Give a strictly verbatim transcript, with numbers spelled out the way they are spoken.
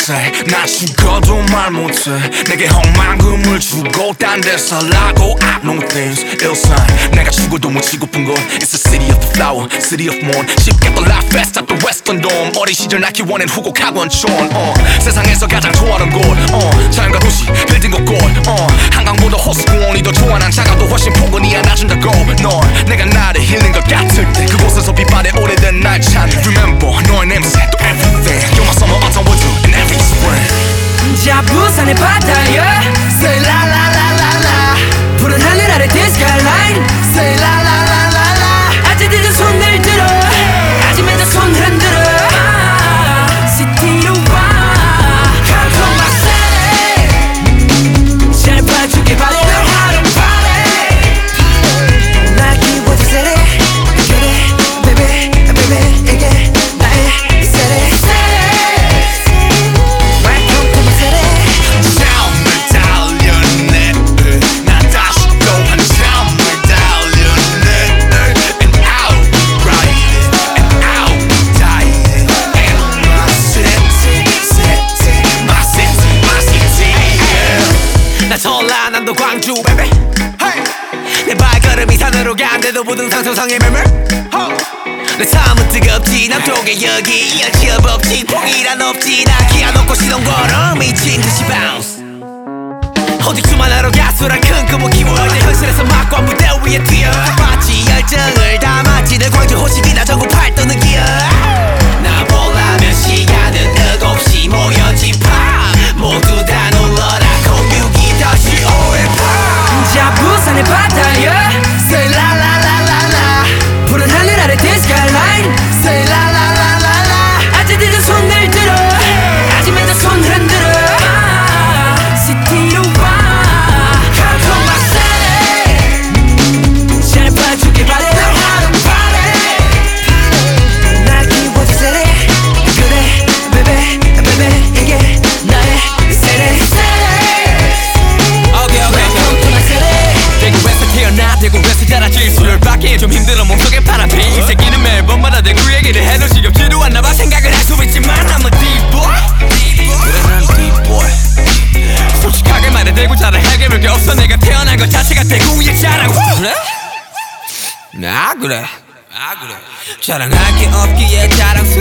say 나 죽어도 말 못해 내게 헛만금을 주고 딴 데 살라고 I know things ill sign 내가 죽어도 못 치고픈 건 It's the city of the flower, city of morn 쉽게 또 life fast at the western dome 어린 시절 나 키워낸 후곡 학원촌 uh. 세상에서 가장 좋아하는 곳 uh. 자연과 도시, 빌딩과 꽃 uh. 한강보다 호수공원이 더 좋아 난 작아도 훨씬 포근히 안아준다고 넌 내가 나를 힐링 것 같을 때 그곳에서 빛바래 오래된 날 찾네 Remember 너의 냄새 또 everything You're my summer, autumn, winter and every spring 자 부산의 바다야 Say la la la la la 푸른 하늘 아래 the skyline Say la la la la la 아직 늦은 손을 들어 아직 먼저 손 흔들어 시티로 와 Come to my city 잘 봐주길 바래 너 하루 party 날 키워준 city 그래 baby baby 이게 나의 city 설라 남도 광주 baby hey. 내 발걸음이 산으로 간대도 부등산 소상의 매물 내 삶은 뜨겁지 남쪽에 여기 이어지어 없지 포기란 없지 나 기아 놓고 시동 걸어 미친 듯이 bounce 어디쯤만 하러 가수라 큰 꿈을 키워 이제 현실에서 막과 무대 위에 뛰어 마치 열정을 담았지 늘 광주 호식이나 전국 팔도는 기어 나 보려면 시간은 끝없이 모여진 밤 모두 다 놀러라 공유기 다시 오해파 자 부산의 바다야 Say la la la la la 푸른 하늘 아래 the skyline Say la la la la la 아직 늦은 손을 들어 아직 먼저 손 흔들어 시티로 와 Come to my city 잘 봐주길 바래 너 하루 party 날 키워준 city 그래 baby baby 이게 나의 city 대구에서 태어나 대구에서 자라지 술을 받기 좀 힘들어 몸속에 파란피 이 새끼는 매번마다 대구 얘기를 해도 지겹지도 않나봐 생각을 할 수 있지만 I'm a deep boy 그래 난 deep boy 솔직하게 말해 대구 자랑 해결할 게 없어 내가 태어난 것 자체가 대구의 자랑 그래? 아 그래 아 그래 자랑할 게 없기에 자랑